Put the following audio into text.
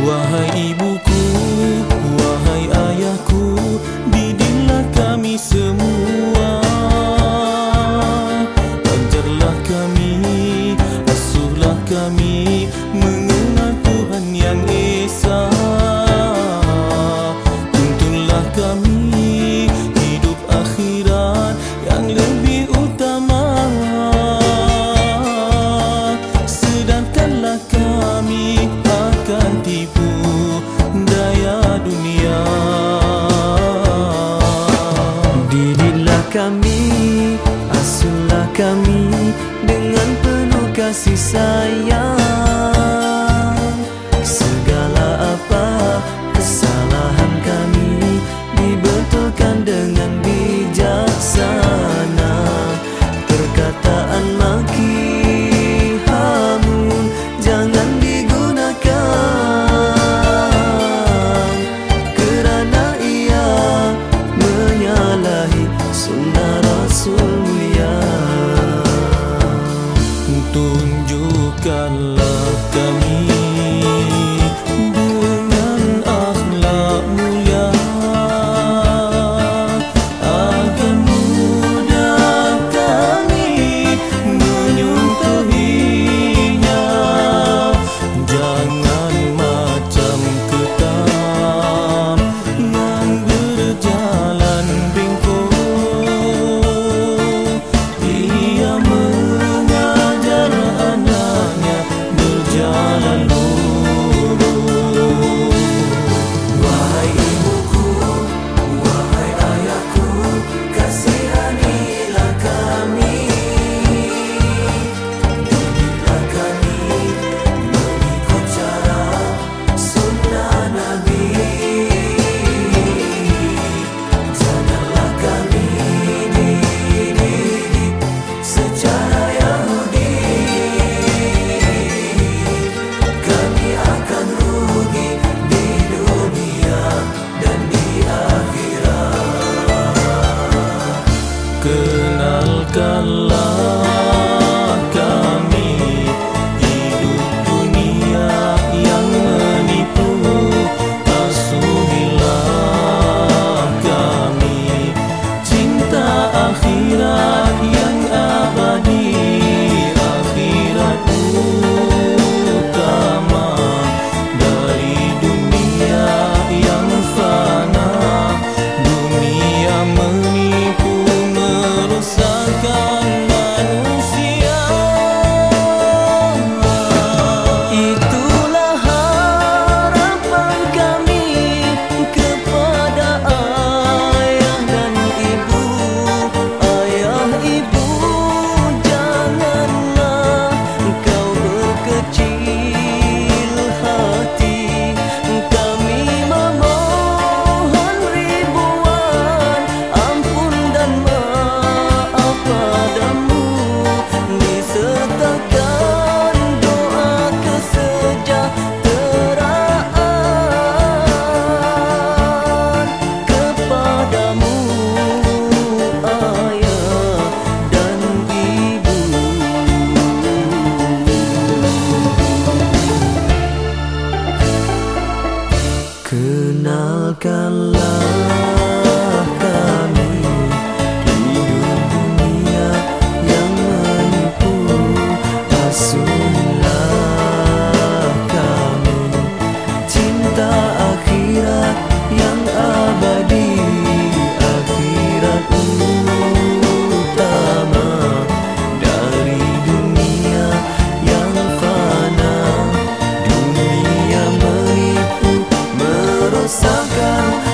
Wahai ibuku, wahai ayahku, didiklah kami semua. Ajarlah kami, asuhlah kami, mengenal Tuhan yang Esa. Tuntunlah kami hidup akhirat yang lebih utama. Sedangkanlah kami akan tipu daya dunia. Didiklah kami, asuhlah kami dengan penuh kasih sayang. Segala apa kesalahan kami dibetulkan dengan bijaksana. Perkataan maki hamun jangan digunakan, kerana ia menyalahi sunnah Rasul mulia. Tunjukkanlah kami dengan akhlak mulia, agar mudah kami menyentuhinya. Jangan macam ketam yang berjalan bengkok. Ia mengajar anaknya berjalan lurus. Wahai ibuku, wahai ayahku, kasihanilah kami. Didiklah kami mengikut cara sunnah Nabi. Janganlah kami dididik secara Yahudi. Kami akan rugi di dunia dan di akhirat. Kenalkanlah kami hidup dunia yang menipu. Asuhilah kami cinta akhirat yang abadi. Akhirat utama dari dunia yang fana. Dunia menipu, merusakkan manusia. Itulah harapan kami kepada ayah dan ibu. Ayah ibu, janganlah kau berkecil hati. Kami memohon ribuan ampun dan maaf padamu, disertakan doa kesejahteraan kepadamu, ayah dan ibu. Kenalkanlah kami hidup dunia yang menipu. Asuhlah kami cinta akhirat yang abadi. Akhirat utama dari dunia yang fana. Dunia menipu, merosakkan